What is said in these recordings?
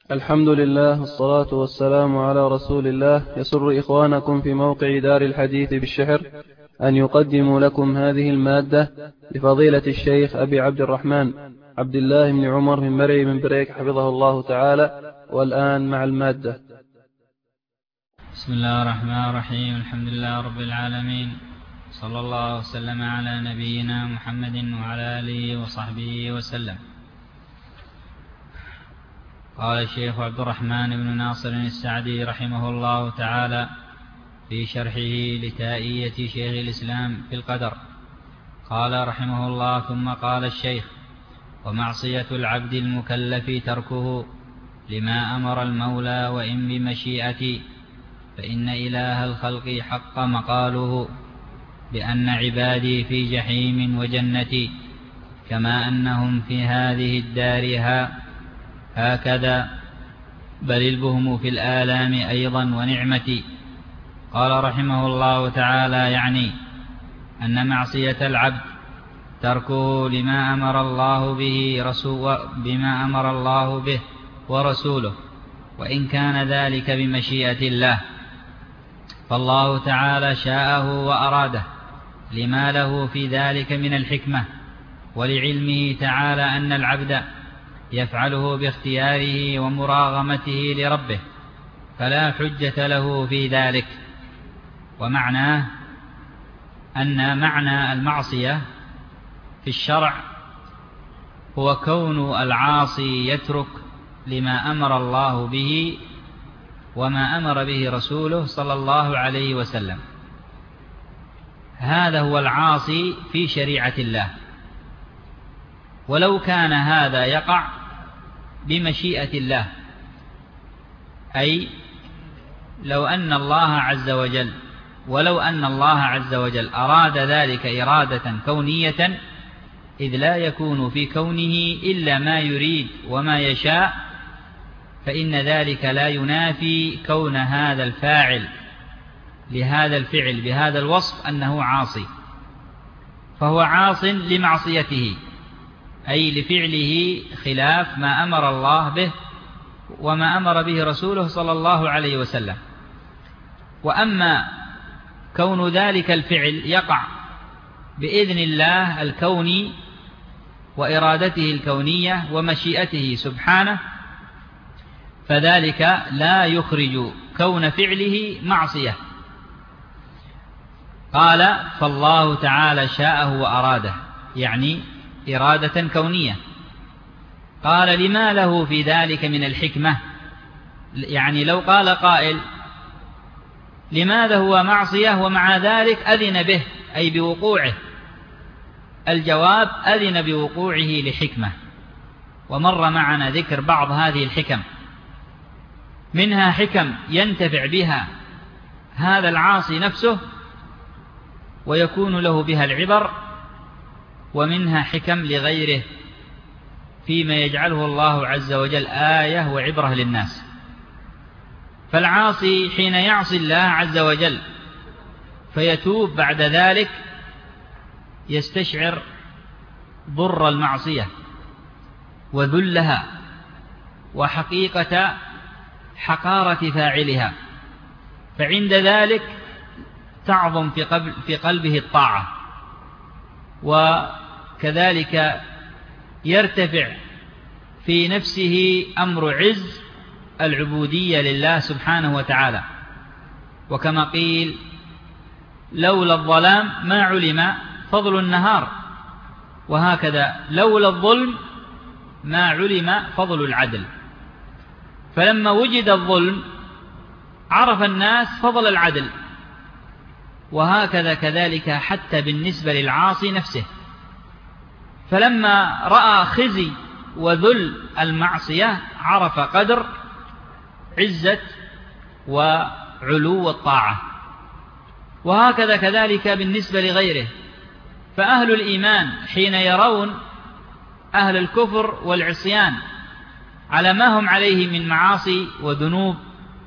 الحمد لله والصلاة والسلام على رسول الله. يسر إخوانكم في موقع دار الحديث بالشحر أن يقدموا لكم هذه المادة لفضيلة الشيخ أبي عبد الرحمن عبد الله بن عمر من مرعي من بريك حفظه الله تعالى. والآن مع المادة. بسم الله الرحمن الرحيم. الحمد لله رب العالمين، صلى الله وسلم على نبينا محمد وعلى آله وصحبه وسلم. قال الشيخ عبد الرحمن بن ناصر السعدي رحمه الله تعالى في شرحه لتائية شيخ الإسلام في القدر، قال رحمه الله: ثم قال الشيخ: ومعصية العبد المكلف تركه لما أمر المولى وإن بمشيئتي، فإن إله الخلق حق مقاله بأن عبادي في جحيم وجنتي، كما أنهم في هذه الدار هكذا، بل البهم في الآلام أيضا ونعمتي. قال رحمه الله تعالى: يعني أن معصية العبد تركه بما أمر الله به ورسوله، وإن كان ذلك بمشيئة الله، فالله تعالى شاءه وأراده لما له في ذلك من الحكمة، ولعلمه تعالى أن العبد يفعله باختياره ومراغمته لربه، فلا حجة له في ذلك. ومعناه أن معنى المعصية في الشرع هو كون العاصي يترك لما أمر الله به وما أمر به رسوله صلى الله عليه وسلم. هذا هو العاصي في شريعة الله. ولو كان هذا يقع بمشيئة الله، أي ولو أن الله عز وجل أراد ذلك إرادة كونية، إذ لا يكون في كونه إلا ما يريد وما يشاء، فإن ذلك لا ينافي كون هذا الفاعل لهذا الفعل بهذا الوصف أنه عاصي، فهو عاص لمعصيته، أي لفعله خلاف ما أمر الله به وما أمر به رسوله صلى الله عليه وسلم. وأما كون ذلك الفعل يقع بإذن الله الكوني وإرادته الكونية ومشيئته سبحانه، فذلك لا يخرج كون فعله معصية. قال: فالله تعالى شاءه وأراده، يعني إرادة كونية. قال: لما له في ذلك من الحكمة، يعني لو قال قائل: لماذا هو معصية ومع ذلك أذن به، أي بوقوعه؟ الجواب: أذن بوقوعه لحكمة. ومر معنا ذكر بعض هذه الحكم، منها حكم ينتفع بها هذا العاصي نفسه ويكون له بها العبر، ومنها حكم لغيره فيما يجعله الله عز وجل آية وعبرة للناس. فالعاصي حين يعصي الله عز وجل فيتوب بعد ذلك يستشعر ضر المعصية وذلها وحقيقة حقارة فاعلها، فعند ذلك تعظم في قلبه الطاعة، وكذلك يرتفع في نفسه أمر عز العبودية لله سبحانه وتعالى. وكما قيل: لولا الظلام ما علم فضل النهار، وهكذا لولا الظلم ما علم فضل العدل. فلما وجد الظلم عرف الناس فضل العدل، وهكذا كذلك حتى بالنسبة للعاصي نفسه. فلما رأى خزي وذل المعصية عرف قدر عزة وعلو الطاعة، وهكذا كذلك بالنسبة لغيره. فأهل الإيمان حين يرون أهل الكفر والعصيان على ما هم عليه من معاصي وذنوب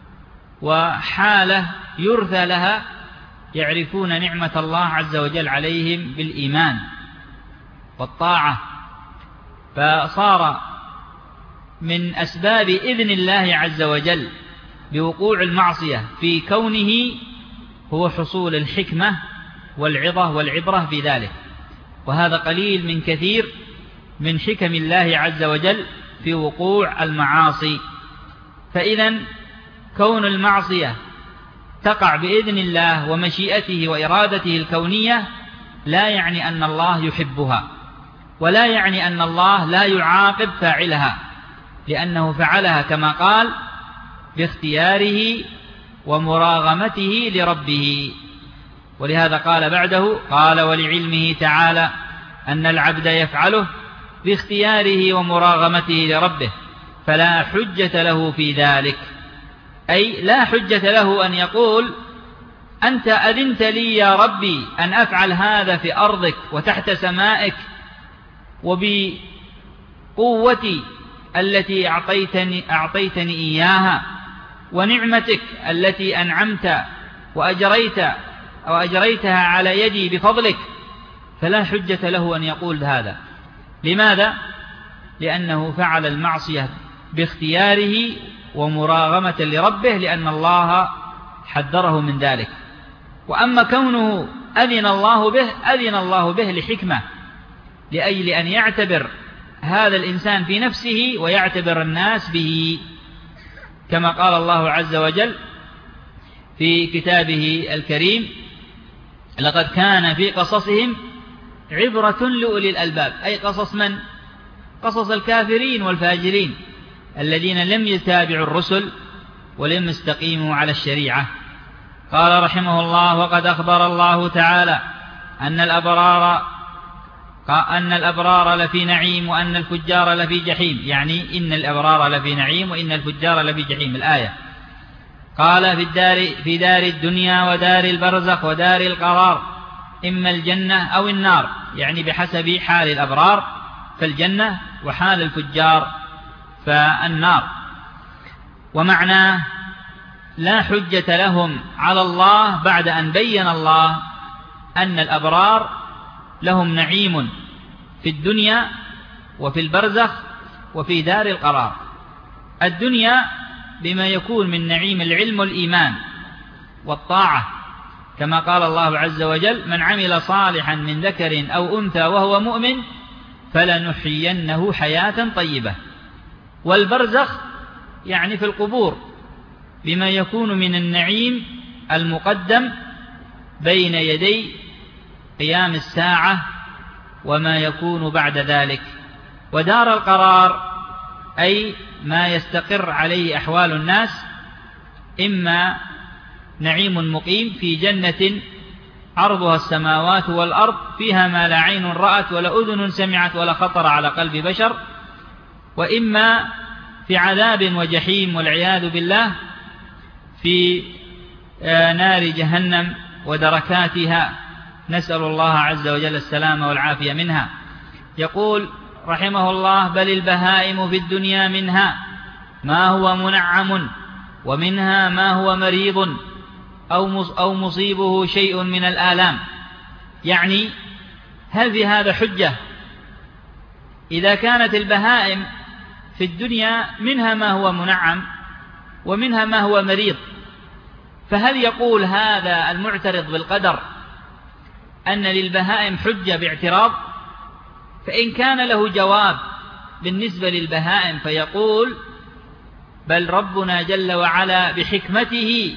وحالة يرثى لها، يعرفون نعمة الله عز وجل عليهم بالإيمان والطاعة، فصار من أسباب إذن الله عز وجل بوقوع المعصية في كونه هو حصول الحكمة والعظة والعبرة في ذلك، وهذا قليل من كثير من حكم الله عز وجل في وقوع المعاصي. فإذا كون المعصية تقع بإذن الله ومشيئته وإرادته الكونية لا يعني أن الله يحبها، ولا يعني أن الله لا يعاقب فاعلها، لأنه فعلها كما قال باختياره ومراغمته لربه. ولهذا قال بعده: قال ولعلمه تعالى أن العبد يفعله باختياره ومراغمته لربه فلا حجة له في ذلك. أي لا حجة له أن يقول: أنت أذنت لي يا ربي أن أفعل هذا في أرضك وتحت سمائك وبقوتي التي أعطيتني إياها ونعمتك التي أنعمت وأجريتها على يدي بفضلك، فلا حجة له أن يقول هذا. لماذا؟ لأنه فعل المعصية باختياره ومراغمة لربه، لأن الله حذره من ذلك. وأما كونه أذن الله به لحكمة، لأجل أن يعتبر هذا الإنسان في نفسه ويعتبر الناس به، كما قال الله عز وجل في كتابه الكريم: لقد كان في قصصهم عبرة لأولي الألباب. أي قصص من؟ قصص الكافرين والفاجرين الذين لم يتابعوا الرسل ولم يستقيموا على الشريعة. قال رحمه الله: وقد أخبر الله تعالى أن الأبرار لفي نعيم وأن الفجار لفي جحيم، يعني إن الأبرار لفي نعيم وإن الفجار لفي جحيم. الآية قال: في دار الدنيا ودار البرزخ ودار القرار، إما الجنة أو النار، يعني بحسب حال الأبرار فالجنة وحال الفجار فالنار. ومعناه لا حجة لهم على الله بعد أن بين الله أن الأبرار لهم نعيم في الدنيا وفي البرزخ وفي دار القرار. الدنيا بما يكون من نعيم العلم والإيمان والطاعة، كما قال الله عز وجل: من عمل صالحا من ذكر أو أنثى وهو مؤمن فلنحيينه حياة طيبة. والبرزخ يعني في القبور بما يكون من النعيم المقدم بين يدي قيام الساعة وما يكون بعد ذلك. ودار القرار أي ما يستقر عليه أحوال الناس، إما نعيم مقيم في جنة عرضها السماوات والأرض فيها ما لا عين رأت ولا أذن سمعت ولا خطر على قلب بشر، وإما في عذاب وجحيم والعياذ بالله في نار جهنم ودركاتها، نسأل الله عز وجل السلامة والعافية منها. يقول رحمه الله: بل البهائم في الدنيا منها ما هو منعم ومنها ما هو مريض أو مصيبه شيء من الآلام. يعني هل في هذا حجة؟ إذا كانت البهائم في الدنيا منها ما هو منعم ومنها ما هو مريض، فهل يقول هذا المعترض بالقدر أن للبهائم حجة باعتراض؟ فإن كان له جواب بالنسبة للبهائم فيقول: بل ربنا جل وعلا بحكمته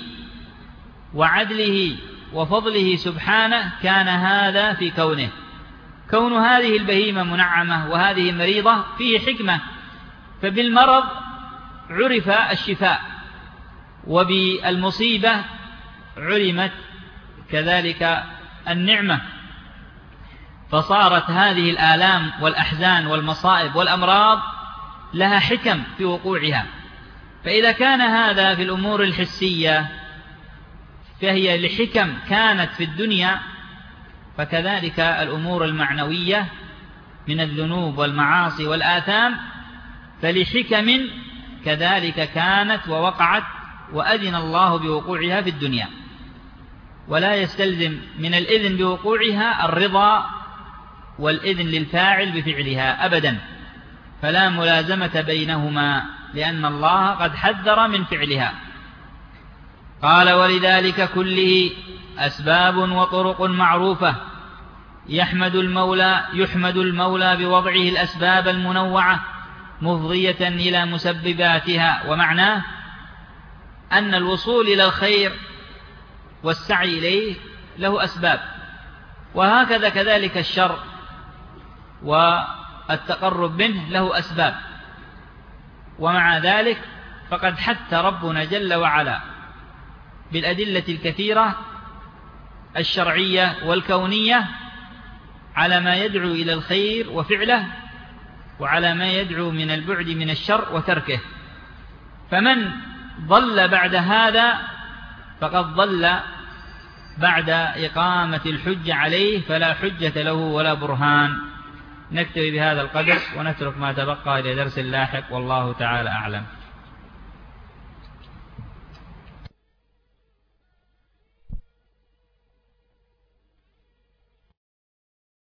وعدله وفضله سبحانه كان هذا في كونه. كون هذه البهيمة منعمة وهذه مريضة فيه حكمة، فبالمرض عرف الشفاء وبالمصيبة علمت كذلك النعمة، فصارت هذه الآلام والأحزان والمصائب والأمراض لها حكم في وقوعها. فإذا كان هذا في الأمور الحسية فهي لحكم كانت في الدنيا، فكذلك الأمور المعنوية من الذنوب والمعاصي والآثام فلحكم كذلك كانت ووقعت وأذن الله بوقوعها في الدنيا. ولا يستلزم من الإذن بوقوعها الرضا والإذن للفاعل بفعلها أبدا، فلا ملازمة بينهما، لأن الله قد حذر من فعلها. قال: ولذلك كله أسباب وطرق معروفة يحمد المولى بوضعه الأسباب المنوعة مفضية إلى مسبباتها. ومعناه أن الوصول إلى الخير والسعي إليه له أسباب، وهكذا كذلك الشر والتقرب منه له أسباب. ومع ذلك فقد حث ربنا جل وعلا بالأدلة الكثيرة الشرعية والكونية على ما يدعو إلى الخير وفعله، وعلى ما يدعو من البعد من الشر وتركه. فمن ضل بعد هذا فقد ضل بعد إقامة الحجة عليه، فلا حجة له ولا برهان. نكتفي بهذا القدر ونترك ما تبقى إلى درس لاحق، والله تعالى أعلم.